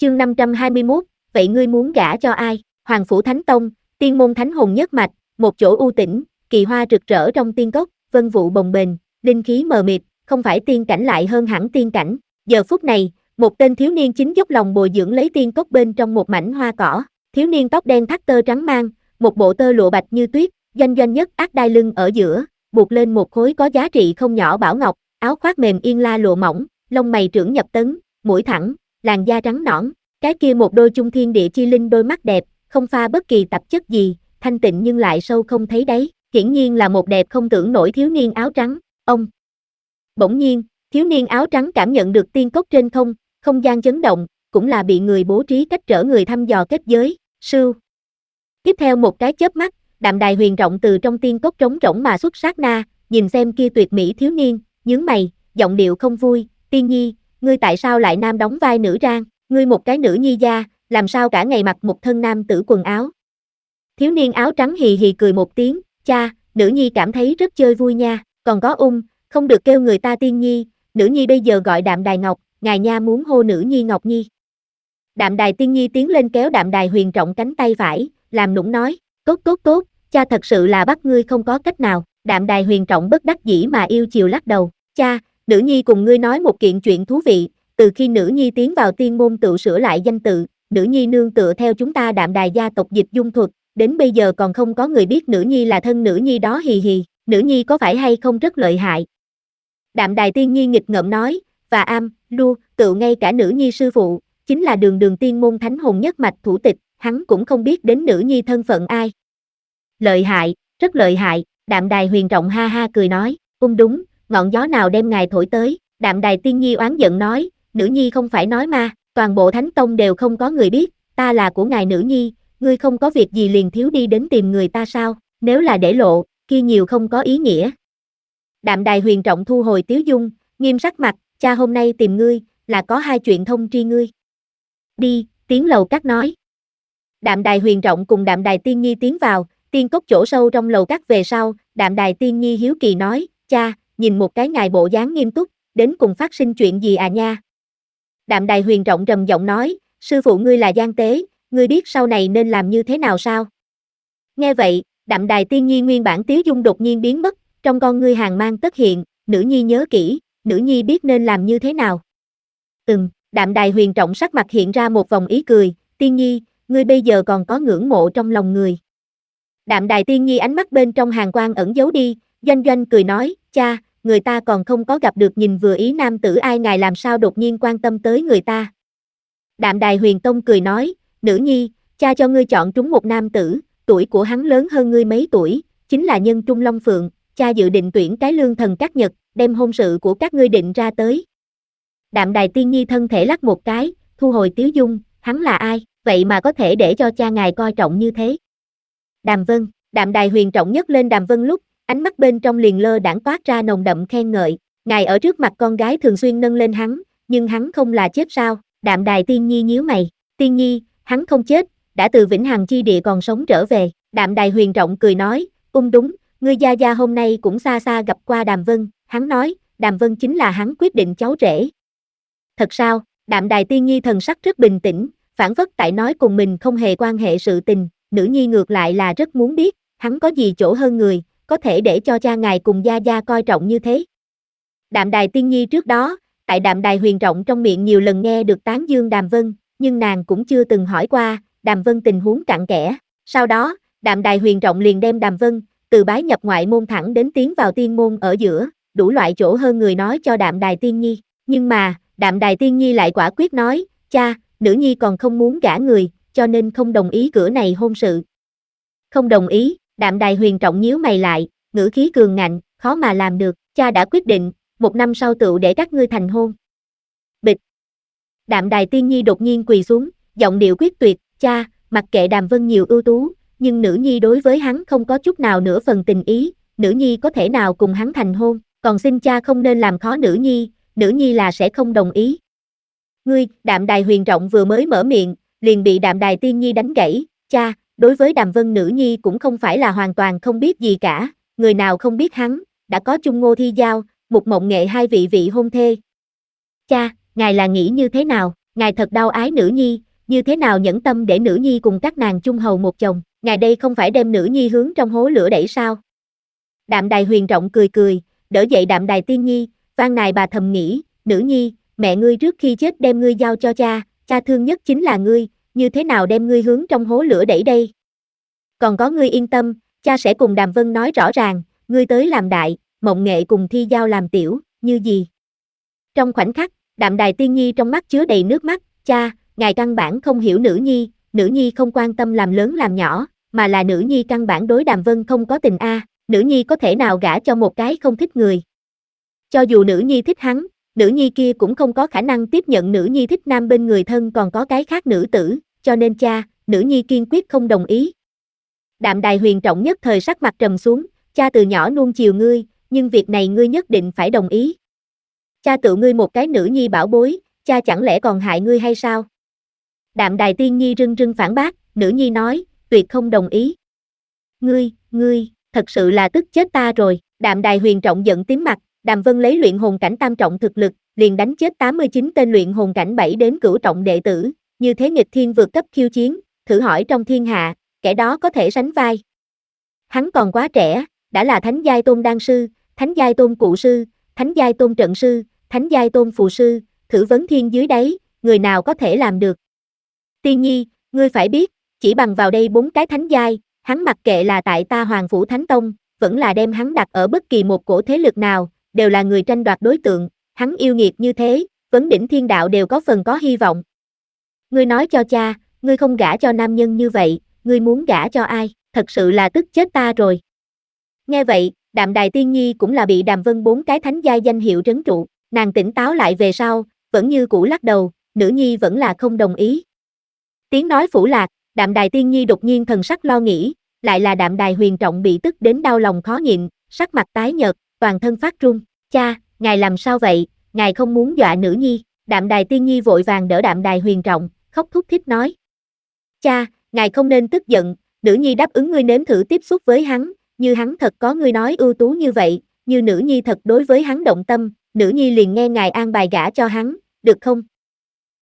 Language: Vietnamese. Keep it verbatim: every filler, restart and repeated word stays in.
Chương năm trăm hai mươi mốt, vậy ngươi muốn gả cho ai? Hoàng Phủ Thánh Tông, Tiên Môn Thánh Hồn Nhất Mạch, một chỗ u tĩnh, kỳ hoa rực rỡ trong tiên cốc, vân vụ bồng bềnh, linh khí mờ mịt, không phải tiên cảnh lại hơn hẳn tiên cảnh. Giờ phút này, một tên thiếu niên chính dốc lòng bồi dưỡng lấy tiên cốc bên trong một mảnh hoa cỏ. Thiếu niên tóc đen thắt tơ trắng mang, một bộ tơ lụa bạch như tuyết, doanh doanh nhất ác đai lưng ở giữa, buộc lên một khối có giá trị không nhỏ bảo ngọc, áo khoác mềm yên la lụa mỏng, lông mày trưởng nhập tấn, mũi thẳng, làn da trắng nõn, cái kia một đôi chung thiên địa chi linh đôi mắt đẹp, không pha bất kỳ tạp chất gì, thanh tịnh nhưng lại sâu không thấy đáy, hiển nhiên là một đẹp không tưởng nổi thiếu niên áo trắng. Ông Bỗng nhiên, thiếu niên áo trắng cảm nhận được tiên cốc trên không, không gian chấn động, cũng là bị người bố trí cách trở người thăm dò kết giới, sưu. Tiếp theo một cái chớp mắt, đạm đài huyền rộng từ trong tiên cốc trống rỗng mà xuất sát na, nhìn xem kia tuyệt mỹ thiếu niên, nhướng mày, giọng điệu không vui, tiên nhi, ngươi tại sao lại nam đóng vai nữ trang, ngươi một cái nữ nhi gia, làm sao cả ngày mặc một thân nam tử quần áo. Thiếu niên áo trắng hì hì cười một tiếng, cha, nữ nhi cảm thấy rất chơi vui nha, còn có ung, không được kêu người ta tiên nhi, nữ nhi bây giờ gọi đạm đài ngọc, ngài nha muốn hô nữ nhi ngọc nhi. Đạm đài tiên nhi tiến lên kéo đạm đài huyền trọng cánh tay phải, làm nũng nói, tốt tốt tốt, cha thật sự là bắt ngươi không có cách nào. Đạm đài huyền trọng bất đắc dĩ mà yêu chiều lắc đầu, cha, nữ nhi cùng ngươi nói một kiện chuyện thú vị, từ khi nữ nhi tiến vào tiên môn tự sửa lại danh tự, nữ nhi nương tựa theo chúng ta đạm đài gia tộc dịch dung thuật, đến bây giờ còn không có người biết nữ nhi là thân nữ nhi đó hì hì, nữ nhi có phải hay không rất lợi hại. Đạm đài tiên nhi nghịch ngợm nói, và am, lu, tự ngay cả nữ nhi sư phụ, chính là đường đường tiên môn thánh hồn nhất mạch thủ tịch, hắn cũng không biết đến nữ nhi thân phận ai. Lợi hại, rất lợi hại, đạm đài huyền trọng ha ha cười nói, ung đúng, ngọn gió nào đem ngài thổi tới, đạm đài tiên nhi oán giận nói, nữ nhi không phải nói ma, toàn bộ thánh tông đều không có người biết, ta là của ngài nữ nhi, ngươi không có việc gì liền thiếu đi đến tìm người ta sao, nếu là để lộ, kia nhiều không có ý nghĩa. Đạm đài huyền trọng thu hồi tiếu dung, nghiêm sắc mặt, cha hôm nay tìm ngươi, là có hai chuyện thông tri ngươi. Đi, tiến lầu các nói. Đạm đài huyền trọng cùng đạm đài tiên nhi tiến vào, tiên cốc chỗ sâu trong lầu các về sau, đạm đài tiên nhi hiếu kỳ nói, cha, nhìn một cái ngài bộ dáng nghiêm túc, đến cùng phát sinh chuyện gì à nha. Đạm đài huyền trọng trầm giọng nói, sư phụ ngươi là gian tế, ngươi biết sau này nên làm như thế nào sao? Nghe vậy, đạm đài tiên nhi nguyên bản tiếu dung đột nhiên biến mất, trong con ngươi hàng mang tất hiện, nữ nhi nhớ kỹ, nữ nhi biết nên làm như thế nào. Ừm, đạm đài huyền trọng sắc mặt hiện ra một vòng ý cười, tiên nhi, ngươi bây giờ còn có ngưỡng mộ trong lòng người. Đạm đài tiên nhi ánh mắt bên trong hàng quang ẩn giấu đi, doanh doanh cười nói, cha, người ta còn không có gặp được nhìn vừa ý nam tử ai ngài làm sao đột nhiên quan tâm tới người ta. Đạm đài huyền tông cười nói, nữ nhi, cha cho ngươi chọn trúng một nam tử, tuổi của hắn lớn hơn ngươi mấy tuổi, chính là nhân trung long phượng, cha dự định tuyển cái lương thần các nhật, đem hôn sự của các ngươi định ra tới. Đạm đài tiên nhi thân thể lắc một cái, thu hồi tiếu dung, hắn là ai, vậy mà có thể để cho cha ngài coi trọng như thế. Đàm Vân, đạm đài huyền trọng nhất lên Đàm Vân lúc, ánh mắt bên trong liền lơ đãng toát ra nồng đậm khen ngợi, ngài ở trước mặt con gái thường xuyên nâng lên hắn, nhưng hắn không là chết sao, đạm đài tiên nhi nhíu mày, tiên nhi, hắn không chết, đã từ vĩnh hằng chi địa còn sống trở về, đạm đài huyền trọng cười nói, ung đúng, ngươi gia gia hôm nay cũng xa xa gặp qua Đàm Vân, hắn nói, Đàm Vân chính là hắn quyết định cháu rể. Thật sao, đạm đài tiên nhi thần sắc rất bình tĩnh, phản phất tại nói cùng mình không hề quan hệ sự tình, nữ nhi ngược lại là rất muốn biết, hắn có gì chỗ hơn người, có thể để cho cha ngài cùng gia gia coi trọng như thế. Đạm đài tiên nhi trước đó, tại đạm đài huyền trọng trong miệng nhiều lần nghe được tán dương Đàm Vân, nhưng nàng cũng chưa từng hỏi qua, Đàm Vân tình huống cặn kẽ. Sau đó, đạm đài huyền trọng liền đem Đàm Vân, từ bái nhập ngoại môn thẳng đến tiến vào tiên môn ở giữa, đủ loại chỗ hơn người nói cho đạm đài tiên nhi. Nhưng mà, đạm đài tiên nhi lại quả quyết nói, cha, nữ nhi còn không muốn gả người, cho nên không đồng ý cửa này hôn sự. Không đồng ý, đạm đài huyền trọng nhíu mày lại, ngữ khí cường ngạnh, khó mà làm được, cha đã quyết định, một năm sau tựu để các ngươi thành hôn. Bịch. Đạm đài tiên nhi đột nhiên quỳ xuống, giọng điệu quyết tuyệt, cha, mặc kệ Đàm Vân nhiều ưu tú, nhưng nữ nhi đối với hắn không có chút nào nửa phần tình ý, nữ nhi có thể nào cùng hắn thành hôn, còn xin cha không nên làm khó nữ nhi, nữ nhi là sẽ không đồng ý. Ngươi, đạm đài huyền trọng vừa mới mở miệng, liền bị đạm đài tiên nhi đánh gãy, cha, đối với Đàm Vân nữ nhi cũng không phải là hoàn toàn không biết gì cả, người nào không biết hắn, đã có chung Ngô Thi Giao, Mục Mộng Nghệ hai vị vị hôn thê. Cha, ngài là nghĩ như thế nào? ngài thật đau ái nữ nhi, như thế nào nhẫn tâm để nữ nhi cùng các nàng chung hầu một chồng, ngài đây không phải đem nữ nhi hướng trong hố lửa đẩy sao? Đạm Đài Huyền Trọng cười cười, đỡ dậy Đạm Đài Tiên Nhi, van nài bà thầm nghĩ, nữ nhi, mẹ ngươi trước khi chết đem ngươi giao cho cha, cha thương nhất chính là ngươi, như thế nào đem ngươi hướng trong hố lửa đẩy đây? Còn có ngươi yên tâm, cha sẽ cùng Đàm Vân nói rõ ràng, ngươi tới làm đại, Mộng Nghệ cùng Thi Giao làm tiểu, như gì? Trong khoảnh khắc, Đạm Đài Tiên Nhi trong mắt chứa đầy nước mắt, cha, ngài căn bản không hiểu nữ nhi, nữ nhi không quan tâm làm lớn làm nhỏ, mà là nữ nhi căn bản đối Đàm Vân không có tình a, nữ nhi có thể nào gả cho một cái không thích người. Cho dù nữ nhi thích hắn, nữ nhi kia cũng không có khả năng tiếp nhận nữ nhi thích nam bên người thân còn có cái khác nữ tử, cho nên cha, nữ nhi kiên quyết không đồng ý. Đạm Đài Huyền Trọng nhất thời sắc mặt trầm xuống, cha từ nhỏ nuông chiều ngươi, nhưng việc này ngươi nhất định phải đồng ý. Cha tự ngươi một cái nữ nhi bảo bối, cha chẳng lẽ còn hại ngươi hay sao? Đạm Đài Tiên Nhi rưng rưng phản bác, nữ nhi nói, tuyệt không đồng ý. Ngươi, ngươi, thật sự là tức chết ta rồi, Đạm Đài Huyền Trọng giận tím mặt, Đàm Vân lấy luyện hồn cảnh tam trọng thực lực, liền đánh chết tám mươi chín tên luyện hồn cảnh bảy đến cửu trọng đệ tử, như thế nghịch thiên vượt cấp khiêu chiến, thử hỏi trong thiên hạ, kẻ đó có thể sánh vai. Hắn còn quá trẻ, đã là thánh giai tôn đan sư, thánh giai tôn cụ sư, thánh giai tôn trận sư, thánh giai tôn phù sư, thử vấn thiên dưới đáy, người nào có thể làm được. Tiên Nhi, ngươi phải biết, chỉ bằng vào đây bốn cái thánh giai, hắn mặc kệ là tại ta Hoàng Phủ Thánh Tông, vẫn là đem hắn đặt ở bất kỳ một cổ thế lực nào, đều là người tranh đoạt đối tượng, hắn yêu nghiệt như thế, vấn đỉnh thiên đạo đều có phần có hy vọng. Ngươi nói cho cha, ngươi không gả cho nam nhân như vậy, ngươi muốn gả cho ai, thật sự là tức chết ta rồi. Nghe vậy, Đạm Đài Tiên Nhi cũng là bị Đàm Vân bốn cái thánh giai danh hiệu trấn trụ, nàng tỉnh táo lại về sau, vẫn như cũ lắc đầu, nữ nhi vẫn là không đồng ý. Tiếng nói phủ lạc, Đạm Đài Tiên Nhi đột nhiên thần sắc lo nghĩ, lại là Đạm Đài Huyền Trọng bị tức đến đau lòng khó nhịn, sắc mặt tái nhợt, toàn thân phát run, cha, ngài làm sao vậy, ngài không muốn dọa nữ nhi, Đạm Đài Tiên Nhi vội vàng đỡ Đạm Đài Huyền Trọng, khóc thút thít nói. Cha, ngài không nên tức giận, nữ nhi đáp ứng ngươi nếm thử tiếp xúc với hắn, như hắn thật có ngươi nói ưu tú như vậy, như nữ nhi thật đối với hắn động tâm, nữ nhi liền nghe ngài an bài gả cho hắn, được không?